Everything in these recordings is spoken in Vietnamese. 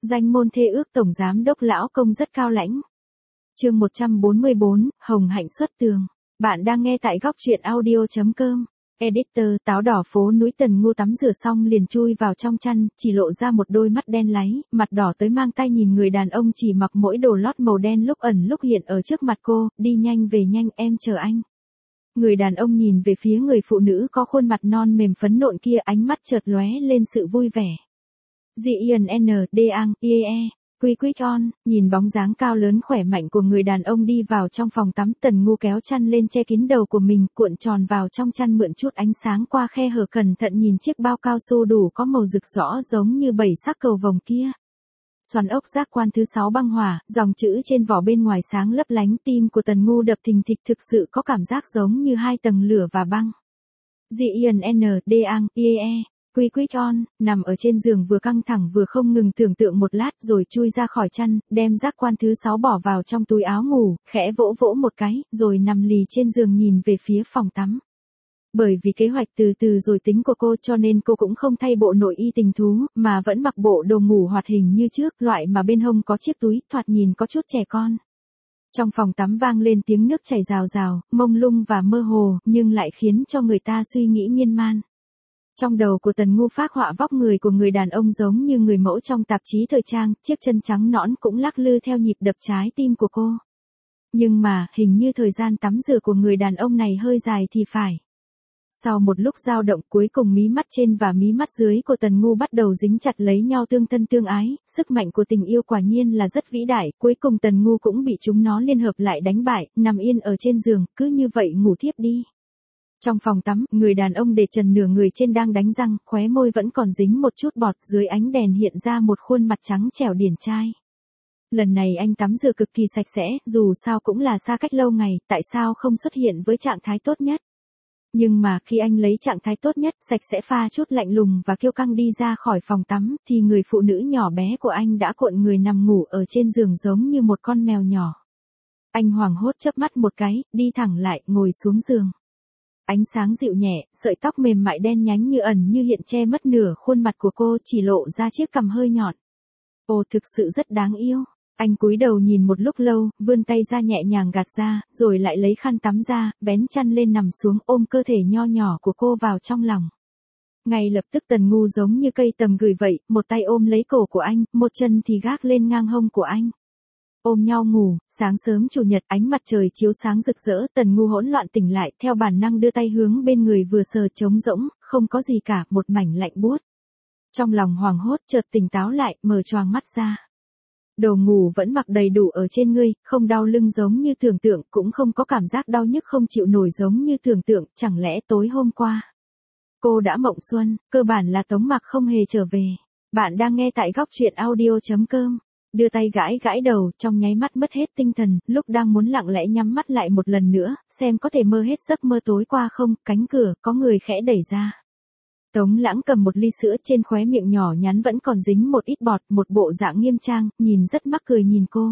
Danh môn thê ước tổng giám đốc lão công rất cao lãnh. Chương 144, Hồng hạnh xuất tường. Bạn đang nghe tại góc truyện audio.com. Editor, táo đỏ phố núi Tần Ngu tắm rửa xong liền chui vào trong chăn, chỉ lộ ra một đôi mắt đen láy, mặt đỏ tới mang tay nhìn người đàn ông chỉ mặc mỗi đồ lót màu đen lúc ẩn lúc hiện ở trước mặt cô, đi nhanh về nhanh em chờ anh. Người đàn ông nhìn về phía người phụ nữ có khuôn mặt non mềm phấn nộn kia, ánh mắt chợt lóe lên sự vui vẻ. Quick on, nhìn bóng dáng cao lớn khỏe mạnh của người đàn ông đi vào trong phòng tắm, Tần Ngu kéo chăn lên che kín đầu của mình, cuộn tròn vào trong chăn mượn chút ánh sáng qua khe hở, cẩn thận nhìn chiếc bao cao su đủ có màu rực rõ giống như 7 sắc cầu vồng kia. Xoắn ốc giác quan thứ 6 băng hỏa, dòng chữ trên vỏ bên ngoài sáng lấp lánh, tim của Tần Ngu đập thình thịch, thực sự có cảm giác giống như 2 tầng lửa và băng. Quick on, nằm ở trên giường vừa căng thẳng vừa không ngừng tưởng tượng một lát rồi chui ra khỏi chăn, đem giác quan thứ 6 bỏ vào trong túi áo ngủ, khẽ vỗ vỗ một cái, rồi nằm lì trên giường nhìn về phía phòng tắm. Bởi vì kế hoạch từ từ rồi tính của cô cho nên cô cũng không thay bộ nội y tình thú, mà vẫn mặc bộ đồ ngủ hoạt hình như trước, loại mà bên hông có chiếc túi, thoạt nhìn có chút trẻ con. Trong phòng tắm vang lên tiếng nước chảy rào rào, mông lung và mơ hồ, nhưng lại khiến cho người ta suy nghĩ miên man. Trong đầu của Tần Ngu phác họa vóc người của người đàn ông giống như người mẫu trong tạp chí thời trang, chiếc chân trắng nõn cũng lắc lư theo nhịp đập trái tim của cô. Nhưng mà, hình như thời gian tắm rửa của người đàn ông này hơi dài thì phải. Sau một lúc dao động, cuối cùng mí mắt trên và mí mắt dưới của Tần Ngu bắt đầu dính chặt lấy nhau, tương thân tương ái, sức mạnh của tình yêu quả nhiên là rất vĩ đại, cuối cùng Tần Ngu cũng bị chúng nó liên hợp lại đánh bại, nằm yên ở trên giường, cứ như vậy ngủ thiếp đi. Trong phòng tắm, người đàn ông để trần nửa người trên đang đánh răng, khóe môi vẫn còn dính một chút bọt, dưới ánh đèn hiện ra một khuôn mặt trắng trẻo điển trai. Lần này anh tắm rửa cực kỳ sạch sẽ, dù sao cũng là xa cách lâu ngày, tại sao không xuất hiện với trạng thái tốt nhất? Nhưng mà khi anh lấy trạng thái tốt nhất, sạch sẽ pha chút lạnh lùng và kiêu căng đi ra khỏi phòng tắm, thì người phụ nữ nhỏ bé của anh đã cuộn người nằm ngủ ở trên giường giống như một con mèo nhỏ. Anh hoảng hốt chớp mắt một cái, đi thẳng lại, ngồi xuống giường. Ánh sáng dịu nhẹ, sợi tóc mềm mại đen nhánh như ẩn như hiện che mất nửa khuôn mặt của cô, chỉ lộ ra chiếc cằm hơi nhọn. Ồ, thực sự rất đáng yêu. Anh cúi đầu nhìn một lúc lâu, vươn tay ra nhẹ nhàng gạt ra, rồi lại lấy khăn tắm ra, vén chăn lên nằm xuống, ôm cơ thể nho nhỏ của cô vào trong lòng. Ngay lập tức Tần Ngu giống như cây tầm gửi vậy, một tay ôm lấy cổ của anh, một chân thì gác lên ngang hông của anh. Ôm nhau ngủ, sáng sớm chủ nhật, ánh mặt trời chiếu sáng rực rỡ, Tần Ngu hỗn loạn tỉnh lại, theo bản năng đưa tay hướng bên người vừa sờ, trống rỗng, không có gì cả, một mảnh lạnh buốt. Trong lòng hoảng hốt, chợt tỉnh táo lại, mở choàng mắt ra. Đồ ngủ vẫn mặc đầy đủ ở trên ngươi, không đau lưng giống như tưởng tượng, cũng không có cảm giác đau nhức không chịu nổi giống như tưởng tượng, chẳng lẽ tối hôm qua cô đã mộng xuân, cơ bản là Tống Mặc không hề trở về. Bạn đang nghe tại góc truyện audio.com. Đưa tay gãi gãi đầu, trong nháy mắt mất hết tinh thần, lúc đang muốn lặng lẽ nhắm mắt lại một lần nữa, xem có thể mơ hết giấc mơ tối qua không, cánh cửa, có người khẽ đẩy ra. Tống Lãng cầm một ly sữa, trên khóe miệng nhỏ nhắn vẫn còn dính một ít bọt, một bộ dạng nghiêm trang, nhìn rất mắc cười nhìn cô.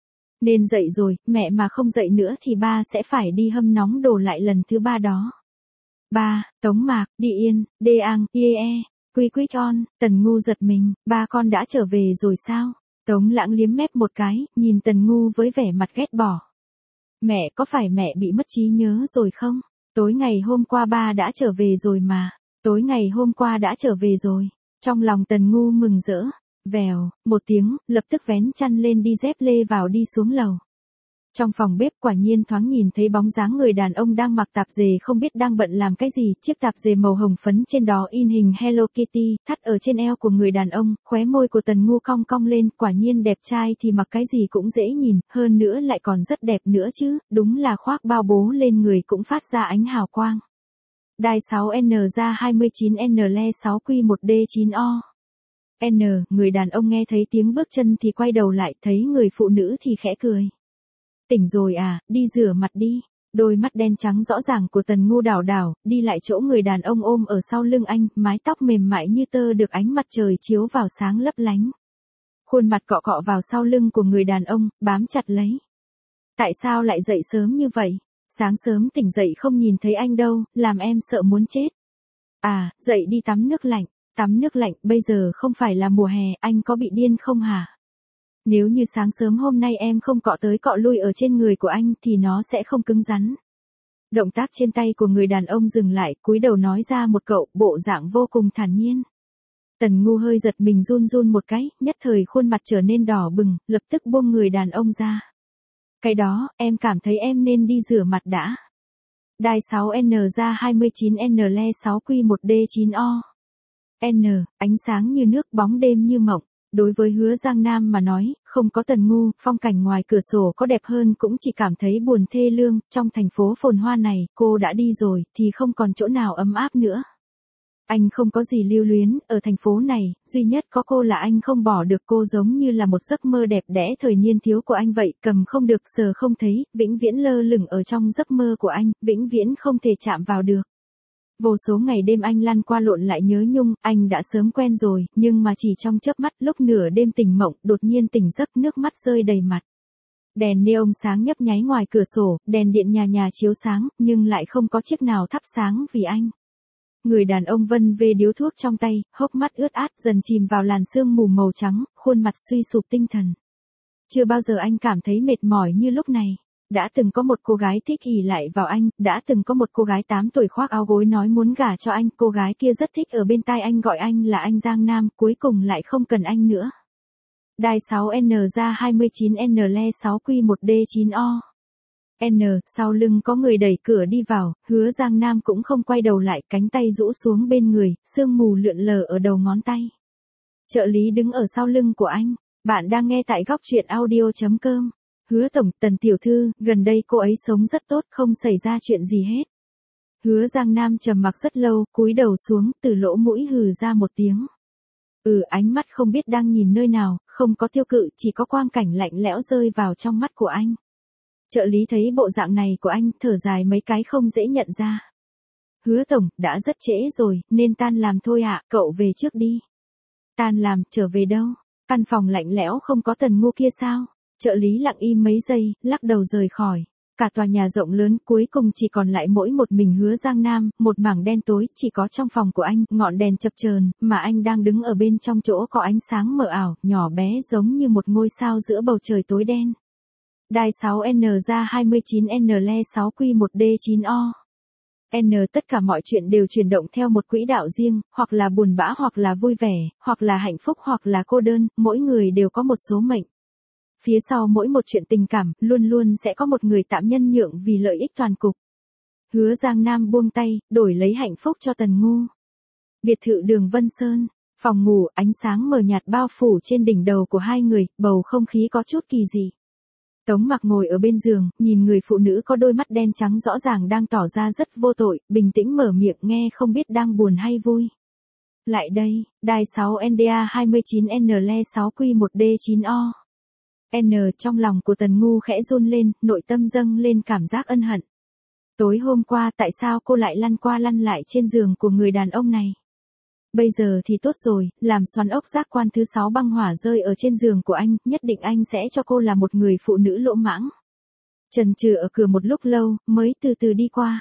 Nên dậy rồi, mẹ mà không dậy nữa thì ba sẽ phải đi hâm nóng đồ lại lần thứ 3 đó. Ba, Tống Mạc, đi yên, Quick on, Tần Ngu giật mình, ba con đã trở về rồi sao? Tống Lãng liếm mép một cái, nhìn Tần Ngu với vẻ mặt ghét bỏ. Mẹ, có phải mẹ bị mất trí nhớ rồi không? Tối ngày hôm qua ba đã trở về rồi mà. Tối ngày hôm qua đã trở về rồi. Trong lòng Tần Ngu mừng rỡ. Vèo, một tiếng, lập tức vén chăn lên đi dép lê vào đi xuống lầu. Trong phòng bếp quả nhiên thoáng nhìn thấy bóng dáng người đàn ông đang mặc tạp dề, không biết đang bận làm cái gì, chiếc tạp dề màu hồng phấn trên đó in hình Hello Kitty, thắt ở trên eo của người đàn ông, khóe môi của Tần Ngu cong cong lên, quả nhiên đẹp trai thì mặc cái gì cũng dễ nhìn, hơn nữa lại còn rất đẹp nữa chứ, đúng là khoác bao bố lên người cũng phát ra ánh hào quang. Đai 6N ra 29N le 6Q1D9O. Người đàn ông nghe thấy tiếng bước chân thì quay đầu lại, thấy người phụ nữ thì khẽ cười. Tỉnh rồi à, đi rửa mặt đi. Đôi mắt đen trắng rõ ràng của Tần Ngu đảo đảo, đi lại chỗ người đàn ông ôm ở sau lưng anh, mái tóc mềm mại như tơ được ánh mặt trời chiếu vào sáng lấp lánh. Khuôn mặt cọ cọ vào sau lưng của người đàn ông, bám chặt lấy. Tại sao lại dậy sớm như vậy? Sáng sớm tỉnh dậy không nhìn thấy anh đâu, làm em sợ muốn chết. À, dậy đi tắm nước lạnh. tắm nước lạnh, bây giờ không phải là mùa hè, anh có bị điên không hả? Nếu như sáng sớm hôm nay em không cọ tới cọ lui ở trên người của anh thì nó sẽ không cứng rắn. Động tác trên tay của người đàn ông dừng lại, cúi đầu nói ra một câu, bộ dạng vô cùng thản nhiên. Tần Ngu hơi giật mình run run một cái, nhất thời khuôn mặt trở nên đỏ bừng, lập tức buông người đàn ông ra. Cái đó, em cảm thấy em nên đi rửa mặt đã. Đai 6N ra 29N le 6Q1D9O. N, ánh sáng như nước, bóng đêm như mộng. Đối với Hứa Giang Nam mà nói, không có Tần Ngu, phong cảnh ngoài cửa sổ có đẹp hơn cũng chỉ cảm thấy buồn thê lương, trong thành phố phồn hoa này, cô đã đi rồi, thì không còn chỗ nào ấm áp nữa. Anh không có gì lưu luyến, ở thành phố này, duy nhất có cô là anh không bỏ được, cô giống như là một giấc mơ đẹp đẽ thời niên thiếu của anh vậy, cầm không được, sờ không thấy, vĩnh viễn lơ lửng ở trong giấc mơ của anh, vĩnh viễn không thể chạm vào được. Vô số ngày đêm anh lăn qua lộn lại nhớ nhung, anh đã sớm quen rồi, nhưng mà chỉ trong chớp mắt, lúc nửa đêm tỉnh mộng, đột nhiên tỉnh giấc, nước mắt rơi đầy mặt. Đèn neon sáng nhấp nháy ngoài cửa sổ, đèn điện nhà nhà chiếu sáng, nhưng lại không có chiếc nào thắp sáng vì anh. Người đàn ông vân vê điếu thuốc trong tay, hốc mắt ướt át dần chìm vào làn sương mù màu trắng, khuôn mặt suy sụp tinh thần. Chưa bao giờ anh cảm thấy mệt mỏi như lúc này. Đã từng có một cô gái thích ỷ lại vào anh, đã từng có một cô gái 8 tuổi khoác áo gối nói muốn gả cho anh, cô gái kia rất thích ở bên tai anh gọi anh là anh Giang Nam, cuối cùng lại không cần anh nữa. Đai 6N ra 29N le 6Q1D9O. N, sau lưng có người đẩy cửa đi vào, Hứa Giang Nam cũng không quay đầu lại, cánh tay rũ xuống bên người, sương mù lượn lờ ở đầu ngón tay. Trợ lý đứng ở sau lưng của anh. Bạn đang nghe tại góc truyện audio.com. Hứa tổng, Tần tiểu thư, gần đây cô ấy sống rất tốt, không xảy ra chuyện gì hết. Hứa Giang Nam trầm mặc rất lâu, cúi đầu xuống, từ lỗ mũi hừ ra một tiếng. Ánh mắt không biết đang nhìn nơi nào, không có tiêu cự, chỉ có quang cảnh lạnh lẽo rơi vào trong mắt của anh. Trợ lý thấy bộ dạng này của anh, thở dài mấy cái không dễ nhận ra. Hứa tổng, đã rất trễ rồi, nên tan làm thôi ạ, cậu về trước đi. Tan làm, trở về đâu? Căn phòng lạnh lẽo không có Tần Ngu kia sao? Trợ lý lặng im mấy giây, lắc đầu rời khỏi. Cả tòa nhà rộng lớn cuối cùng chỉ còn lại mỗi một mình Hứa Giang Nam, một mảng đen tối, chỉ có trong phòng của anh, ngọn đèn chập chờn, mà anh đang đứng ở bên trong chỗ có ánh sáng mờ ảo, nhỏ bé giống như một ngôi sao giữa bầu trời tối đen. Đai 6N ra 29N le 6Q1D9O. N, tất cả mọi chuyện đều chuyển động theo một quỹ đạo riêng, hoặc là buồn bã hoặc là vui vẻ, hoặc là hạnh phúc hoặc là cô đơn, mỗi người đều có một số mệnh. Phía sau mỗi một chuyện tình cảm, luôn luôn sẽ có một người tạm nhân nhượng vì lợi ích toàn cục. Hứa Giang Nam buông tay, đổi lấy hạnh phúc cho Tần Ngu. Biệt thự đường Vân Sơn, phòng ngủ, ánh sáng mờ nhạt bao phủ trên đỉnh đầu của hai người, bầu không khí có chút kỳ dị. Tống Mặc ngồi ở bên giường, nhìn người phụ nữ có đôi mắt đen trắng rõ ràng đang tỏ ra rất vô tội, bình tĩnh mở miệng nghe không biết đang buồn hay vui. Lại đây, đai 6NDA 29N le 6Q1D9O. N, trong lòng của Tần Ngu khẽ run lên, nội tâm dâng lên cảm giác ân hận. Tối hôm qua tại sao cô lại lăn qua lăn lại trên giường của người đàn ông này? Bây giờ thì tốt rồi, làm xoắn ốc giác quan thứ 6 băng hỏa rơi ở trên giường của anh, nhất định anh sẽ cho cô là một người phụ nữ lỗ mãng. Chần chừ ở cửa một lúc lâu, mới từ từ đi qua.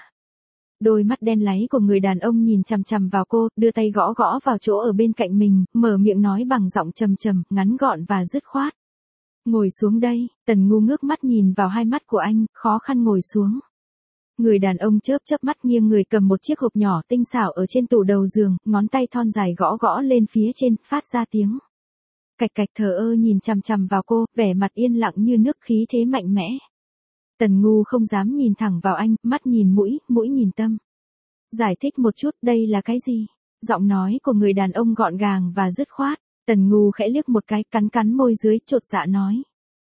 Đôi mắt đen láy của người đàn ông nhìn chằm chằm vào cô, đưa tay gõ gõ vào chỗ ở bên cạnh mình, mở miệng nói bằng giọng trầm trầm, ngắn gọn và dứt khoát. Ngồi xuống đây, Tần Ngu ngước mắt nhìn vào hai mắt của anh, khó khăn ngồi xuống. Người đàn ông chớp chớp mắt nghiêng người cầm một chiếc hộp nhỏ tinh xảo ở trên tủ đầu giường, ngón tay thon dài gõ gõ lên phía trên, phát ra tiếng. Cạch cạch thờ ơ nhìn chằm chằm vào cô, vẻ mặt yên lặng như nước khí thế mạnh mẽ. Tần Ngu không dám nhìn thẳng vào anh, mắt nhìn mũi, mũi nhìn tâm. Giải thích một chút, đây là cái gì? Giọng nói của người đàn ông gọn gàng và dứt khoát. Tần Ngu khẽ liếc một cái, cắn cắn môi dưới, chột dạ nói.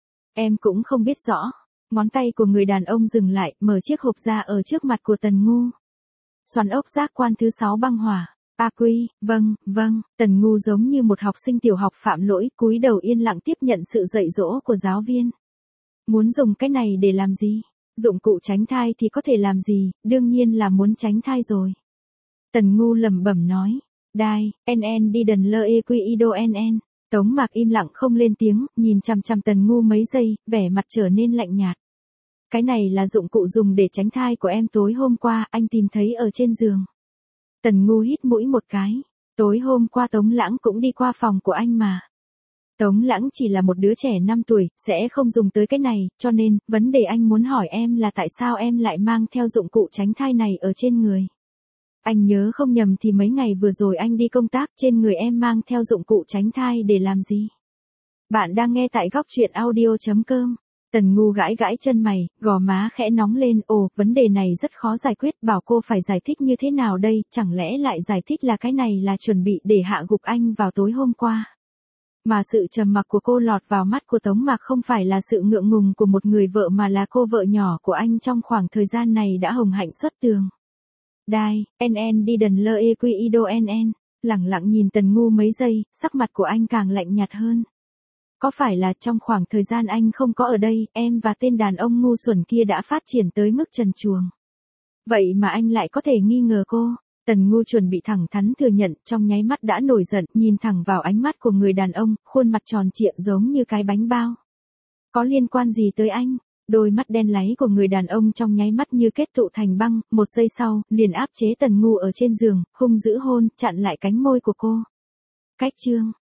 Em cũng không biết rõ. Ngón tay của người đàn ông dừng lại, mở chiếc hộp ra ở trước mặt của Tần Ngu. Xoắn ốc giác quan thứ 6 băng hỏa. Quy, vâng. Tần Ngu giống như một học sinh tiểu học phạm lỗi, cúi đầu yên lặng tiếp nhận sự dạy dỗ của giáo viên. Muốn dùng cái này để làm gì? Dụng cụ tránh thai thì có thể làm gì, đương nhiên là muốn tránh thai rồi. Tần Ngu lẩm bẩm nói. Đai, NN đi đần lơ e quy ido NN. Tống Mạc im lặng không lên tiếng, nhìn chằm chằm Tần Ngu mấy giây, vẻ mặt trở nên lạnh nhạt. Cái này là dụng cụ dùng để tránh thai của em tối hôm qua, anh tìm thấy ở trên giường. Tần Ngu hít mũi một cái. Tối hôm qua Tống Lãng cũng đi qua phòng của anh mà. Tống Lãng chỉ là một đứa trẻ 5 tuổi, sẽ không dùng tới cái này, cho nên, vấn đề anh muốn hỏi em là tại sao em lại mang theo dụng cụ tránh thai này ở trên người. Anh nhớ không nhầm thì mấy ngày vừa rồi anh đi công tác, trên người em mang theo dụng cụ tránh thai để làm gì? Bạn đang nghe tại góc truyện audio.com. Tần Ngu gãi gãi chân mày, gò má khẽ nóng lên, ồ, vấn đề này rất khó giải quyết, bảo cô phải giải thích như thế nào đây, chẳng lẽ lại giải thích là cái này là chuẩn bị để hạ gục anh vào tối hôm qua. Mà sự trầm mặc của cô lọt vào mắt của Tống Mạc không phải là sự ngượng ngùng của một người vợ mà là cô vợ nhỏ của anh trong khoảng thời gian này đã hồng hạnh xuất tường. Đai, NN đi đần lơ e quy ido NN, lẳng lặng nhìn Tần Ngu mấy giây, sắc mặt của anh càng lạnh nhạt hơn. Có phải là trong khoảng thời gian anh không có ở đây, em và tên đàn ông ngu xuẩn kia đã phát triển tới mức trần truồng? Vậy mà anh lại có thể nghi ngờ cô? Tần Ngu chuẩn bị thẳng thắn thừa nhận, trong nháy mắt đã nổi giận, nhìn thẳng vào ánh mắt của người đàn ông, khuôn mặt tròn trịa giống như cái bánh bao. Có liên quan gì tới anh? Đôi mắt đen láy của người đàn ông trong nháy mắt như kết tụ thành băng, một giây sau, liền áp chế Tần Ngu ở trên giường, hung dữ hôn, chặn lại cánh môi của cô. Cách chương